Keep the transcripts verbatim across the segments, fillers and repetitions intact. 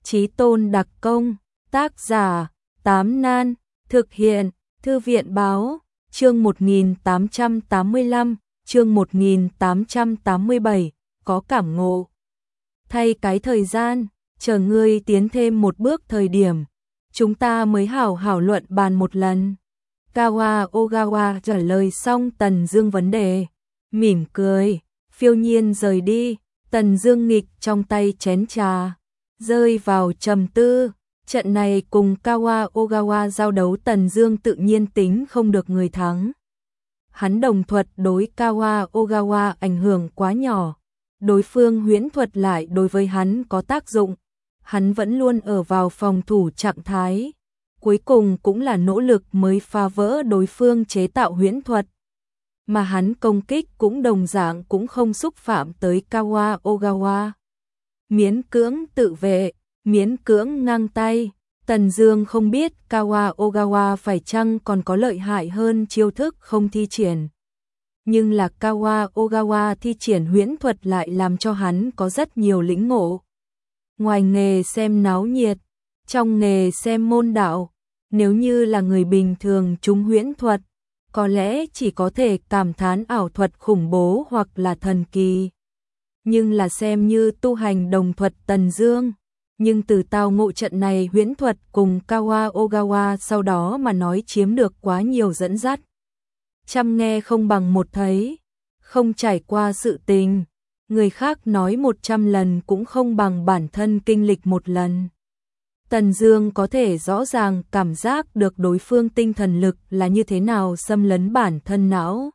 Chí tôn đặc công, tác giả, Tám Nan, thực hiện, Thư viện báo, chương một nghìn tám trăm tám mươi lăm, chương một nghìn tám trăm tám mươi bảy, có cảm ngộ. Thay cái thời gian, chờ ngươi tiến thêm một bước thời điểm, chúng ta mới hảo hảo luận bàn một lần. Kawa Ogawa trả lời xong Tần Dương vấn đề, mỉm cười, phiêu nhiên rời đi. Tần Dương nghịch trong tay chén trà, rơi vào trầm tư. Trận này cùng Kawa Ogawa giao đấu, Tần Dương tự nhiên tính không được người thắng. Hắn đồng thuật đối Kawa Ogawa ảnh hưởng quá nhỏ, đối phương huyễn thuật lại đối với hắn có tác dụng. Hắn vẫn luôn ở vào phòng thủ trạng thái, cuối cùng cũng là nỗ lực mới phá vỡ đối phương chế tạo huyễn thuật. Mà hắn công kích cũng đồng dạng cũng không xúc phạm tới Kawa Ogawa. Miễn cưỡng tự vệ, miễn cưỡng ngang tay. Tần Dương không biết Kawa Ogawa phải chăng còn có lợi hại hơn chiêu thức không thi triển. Nhưng là Kawa Ogawa thi triển huyễn thuật lại làm cho hắn có rất nhiều lĩnh ngộ. Ngoài nghề xem náo nhiệt, trong nghề xem môn đạo, nếu như là người bình thường trúng huyễn thuật, có lẽ chỉ có thể cảm thán ảo thuật khủng bố hoặc là thần kỳ. Nhưng là xem như tu hành đồng thuật Tần Dương, nhưng từ tao ngộ trận này huyễn thuật cùng Kawa Ogawa sau đó mà nói chiếm được quá nhiều dẫn dắt. Trăm nghe không bằng một thấy, không trải qua sự tình, người khác nói một trăm lần cũng không bằng bản thân kinh lịch một lần. Tần Dương có thể rõ ràng cảm giác được đối phương tinh thần lực là như thế nào xâm lấn bản thân não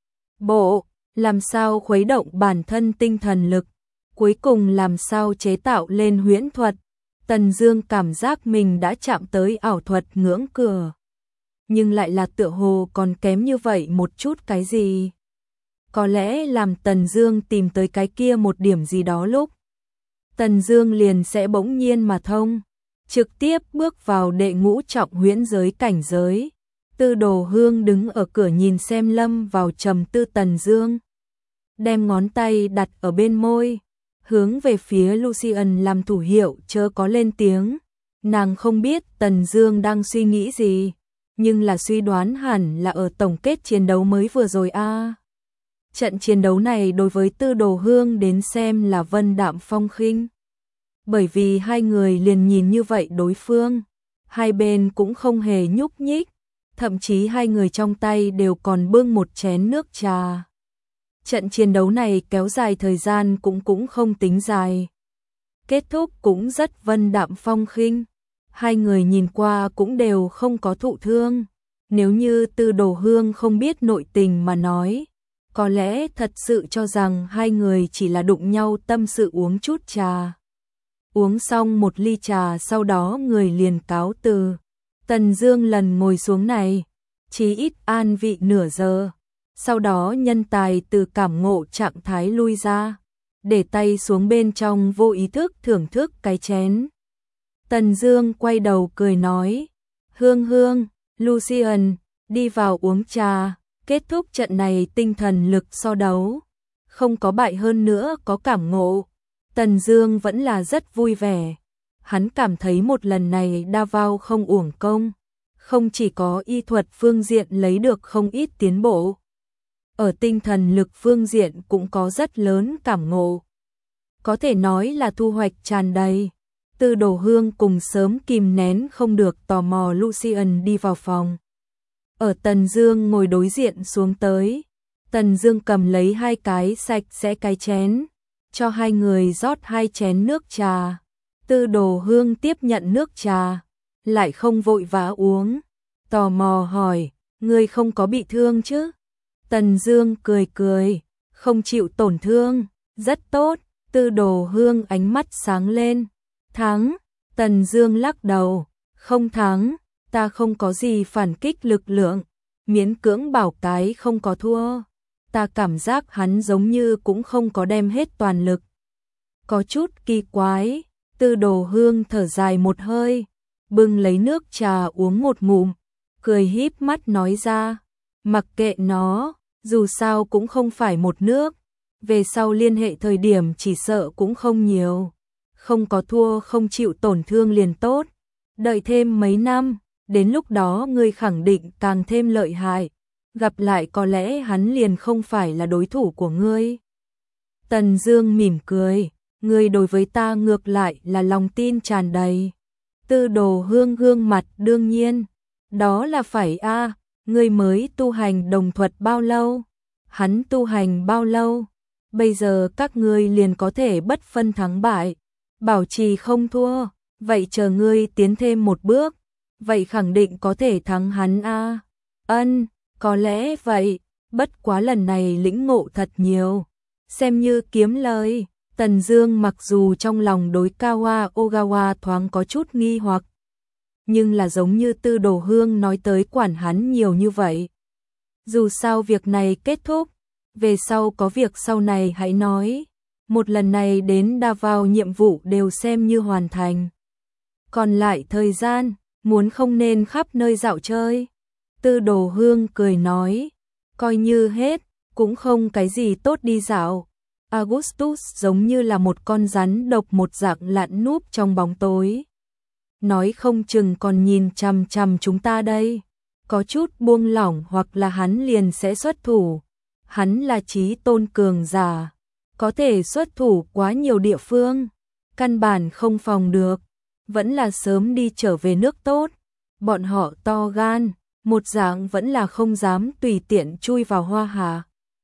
bộ, làm sao khuấy động bản thân tinh thần lực, cuối cùng làm sao chế tạo lên huyễn thuật. Tần Dương cảm giác mình đã chạm tới ảo thuật ngưỡng cửa, nhưng lại là tựa hồ còn kém như vậy một chút cái gì. Có lẽ làm Tần Dương tìm tới cái kia một điểm gì đó lúc, Tần Dương liền sẽ bỗng nhiên mà thông, trực tiếp bước vào đệ ngũ trọng huyễn giới cảnh giới. Tư Đồ Hương đứng ở cửa nhìn xem lâm vào trầm tư Tần Dương, đem ngón tay đặt ở bên môi, hướng về phía Lucian làm thủ hiệu chớ có lên tiếng. Nàng không biết Tần Dương đang suy nghĩ gì, nhưng là suy đoán hẳn là ở tổng kết chiến đấu mới vừa rồi a. À. Trận chiến đấu này đối với Tư Đồ Hương đến xem là vân đạm phong khinh, bởi vì hai người liền nhìn như vậy đối phương, hai bên cũng không hề nhúc nhích, thậm chí hai người trong tay đều còn bưng một chén nước trà. Trận chiến đấu này kéo dài thời gian cũng cũng không tính dài, kết thúc cũng rất vân đạm phong khinh, hai người nhìn qua cũng đều không có thụ thương. Nếu như Tư Đồ Hương không biết nội tình mà nói, có lẽ thật sự cho rằng hai người chỉ là đụng nhau tâm sự uống chút trà. Uống xong một ly trà sau đó người liền cáo từ. Tần Dương lần ngồi xuống này, chí ít an vị nửa giờ. Sau đó nhân tài từ cảm ngộ trạng thái lui ra, để tay xuống bên trong vô ý thức thưởng thức cái chén. Tần Dương quay đầu cười nói, Hương Hương, Lucian, đi vào uống trà, kết thúc trận này tinh thần lực so đấu. Không có bại hơn nữa có cảm ngộ. Tần Dương vẫn là rất vui vẻ, hắn cảm thấy một lần này Davao không uổng công, không chỉ có y thuật phương diện lấy được không ít tiến bộ, ở tinh thần lực phương diện cũng có rất lớn cảm ngộ. Có thể nói là thu hoạch tràn đầy. Tư Đồ Hương cùng sớm kìm nén không được tò mò Lucian đi vào phòng. Ở Tần Dương ngồi đối diện xuống tới, Tần Dương cầm lấy hai cái sạch sẽ cái chén, cho hai người rót hai chén nước trà. Tư Đồ Hương tiếp nhận nước trà, lại không vội vã uống, tò mò hỏi, ngươi không có bị thương chứ? Tần Dương cười cười, không chịu tổn thương, rất tốt. Tư Đồ Hương ánh mắt sáng lên, thắng. Tần Dương lắc đầu, không thắng, ta không có gì phản kích lực lượng, miễn cưỡng bảo cái không có thua. Ta cảm giác hắn giống như cũng không có đem hết toàn lực. Có chút kỳ quái. Tư Đồ Hương thở dài một hơi, bưng lấy nước trà uống một ngụm, cười híp mắt nói ra, mặc kệ nó, dù sao cũng không phải một nước, về sau liên hệ thời điểm chỉ sợ cũng không nhiều. không có thua không chịu tổn thương liền tốt. Đợi thêm mấy năm, đến lúc đó ngươi khẳng định càng thêm lợi hại. Gặp lại có lẽ hắn liền không phải là đối thủ của ngươi. Tần Dương mỉm cười, ngươi đối với ta ngược lại là lòng tin tràn đầy. Tư Đồ Hương gương mặt đương nhiên, đó là phải a, ngươi mới tu hành đồng thuật bao lâu? Hắn tu hành bao lâu? Bây giờ các ngươi liền có thể bất phân thắng bại, bảo trì không thua, vậy chờ ngươi tiến thêm một bước, vậy khẳng định có thể thắng hắn a. Ân, có lẽ vậy, bất quá lần này lĩnh ngộ thật nhiều, xem như kiếm lời. Tần Dương mặc dù trong lòng đối Kawa Ogawa thoáng có chút nghi hoặc, nhưng là giống như Tư Đồ Hương nói tới quản hắn nhiều như vậy. Dù sao việc này kết thúc, về sau có việc sau này hãy nói. Một lần này đến Davao nhiệm vụ đều xem như hoàn thành. Còn lại thời gian, muốn không nên khắp nơi dạo chơi. Tư Đồ Hương cười nói, coi như hết, cũng không cái gì tốt đi dạo. Augustus giống như là một con rắn độc một dạng lặn núp trong bóng tối. Nói không chừng còn nhìn chằm chằm chúng ta đây. Có chút buông lỏng hoặc là hắn liền sẽ xuất thủ. Hắn là chí tôn cường giả, có thể xuất thủ quá nhiều địa phương, căn bản không phòng được, vẫn là sớm đi trở về nước tốt. Bọn họ to gan, một dạng vẫn là không dám tùy tiện chui vào Hoa Hạ.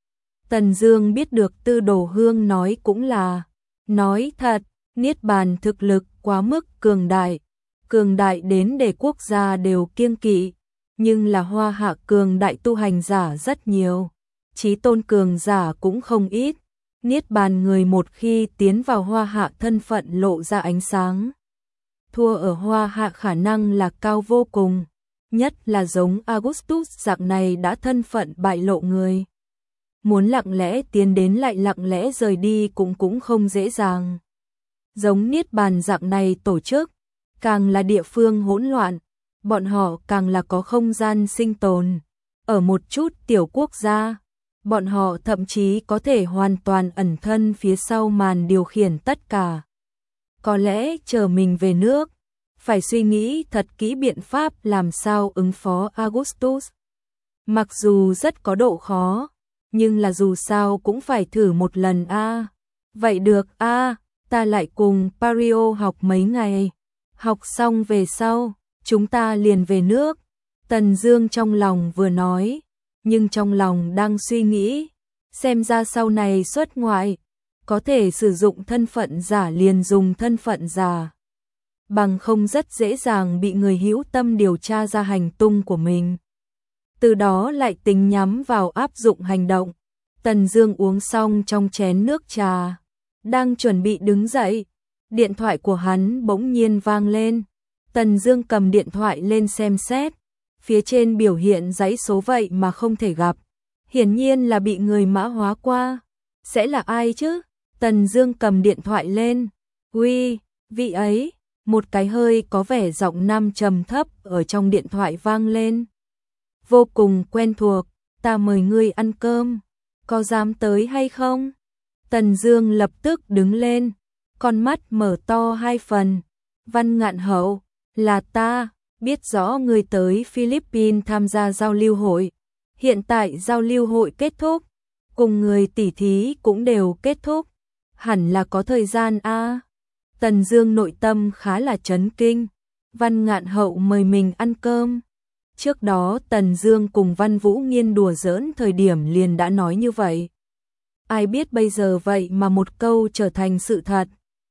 Tần Dương biết được Tư Đồ Hương nói cũng là, nói thật, Niết Bàn thực lực quá mức cường đại, cường đại đến để quốc gia đều kiêng kỵ, nhưng là Hoa Hạ cường đại tu hành giả rất nhiều, chí tôn cường giả cũng không ít. Niết Bàn người một khi tiến vào Hoa Hạ thân phận lộ ra ánh sáng, thua ở Hoa Hạ khả năng là cao vô cùng, nhất là giống Augustus dạng này đã thân phận bại lộ người. Muốn lặng lẽ tiến đến lại lặng lẽ rời đi cũng cũng không dễ dàng. Giống Niết Bàn dạng này tổ chức, càng là địa phương hỗn loạn, bọn họ càng là có không gian sinh tồn. Ở một chút tiểu quốc gia, bọn họ thậm chí có thể hoàn toàn ẩn thân phía sau màn điều khiển tất cả. Có lẽ chờ mình về nước, phải suy nghĩ thật kỹ biện pháp làm sao ứng phó Augustus. Mặc dù rất có độ khó, nhưng là dù sao cũng phải thử một lần a. À. Vậy được a, à, ta lại cùng Pario học mấy ngày. Học xong về sau, chúng ta liền về nước. Tần Dương trong lòng vừa nói, nhưng trong lòng đang suy nghĩ, xem ra sau này xuất ngoại, có thể sử dụng thân phận giả liền dùng thân phận giả. Bằng không rất dễ dàng bị người hữu tâm điều tra ra hành tung của mình. Từ đó lại tính nhắm vào áp dụng hành động. Tần Dương uống xong trong chén nước trà, đang chuẩn bị đứng dậy, điện thoại của hắn bỗng nhiên vang lên. Tần Dương cầm điện thoại lên xem xét, phía trên biểu hiện dãy số vậy mà không thể gặp, hiển nhiên là bị người mã hóa qua. Sẽ là ai chứ? Tần Dương cầm điện thoại lên, "Uy, vị ấy." Một cái hơi có vẻ giọng nam trầm thấp ở trong điện thoại vang lên. "Vô cùng quen thuộc, ta mời ngươi ăn cơm, có dám tới hay không?" Tần Dương lập tức đứng lên, con mắt mở to hai phần. "Văn Ngạn Hậu, là ta, biết rõ ngươi tới Philippines tham gia giao lưu hội. Hiện tại giao lưu hội kết thúc, cùng người tỉ thí cũng đều kết thúc, hẳn là có thời gian a." À. Tần Dương nội tâm khá là chấn kinh, Văn Ngạn Hậu mời mình ăn cơm. Trước đó Tần Dương cùng Văn Vũ Nghiên đùa giỡn thời điểm liền đã nói như vậy. Ai biết bây giờ vậy mà một câu trở thành sự thật.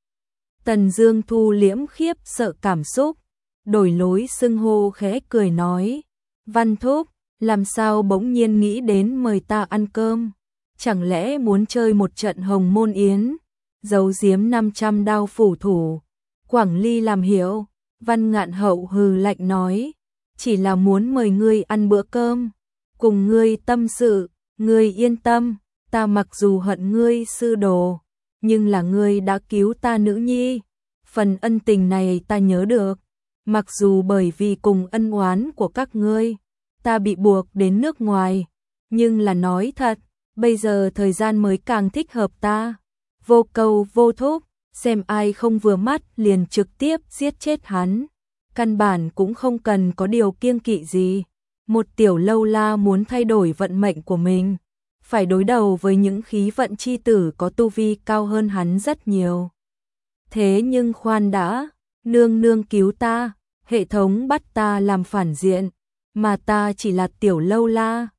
Tần Dương thu liễm khiếp sợ cảm xúc, đổi lối xưng hô khẽ cười nói, "Văn thúc, làm sao bỗng nhiên nghĩ đến mời ta ăn cơm? Chẳng lẽ muốn chơi một trận Hồng Môn Yến, giấu giếm năm trăm đao phủ thủ, Quảng Ly làm hiểu?" Văn Ngạn Hậu hừ lạnh nói, "Chỉ là muốn mời ngươi ăn bữa cơm, cùng ngươi tâm sự, ngươi yên tâm, ta mặc dù hận ngươi sư đồ, nhưng là ngươi đã cứu ta nữ nhi, phần ân tình này ta nhớ được, mặc dù bởi vì cùng ân oán của các ngươi, ta bị buộc đến nước ngoài, nhưng là nói thật, bây giờ thời gian mới càng thích hợp ta, vô cầu vô thúc, xem ai không vừa mắt liền trực tiếp giết chết hắn, căn bản cũng không cần có điều kiêng kỵ gì. Một tiểu lâu la muốn thay đổi vận mệnh của mình, phải đối đầu với những khí vận chi tử có tu vi cao hơn hắn rất nhiều. Thế nhưng khoan đã, nương nương cứu ta, hệ thống bắt ta làm phản diện, mà ta chỉ là tiểu lâu la,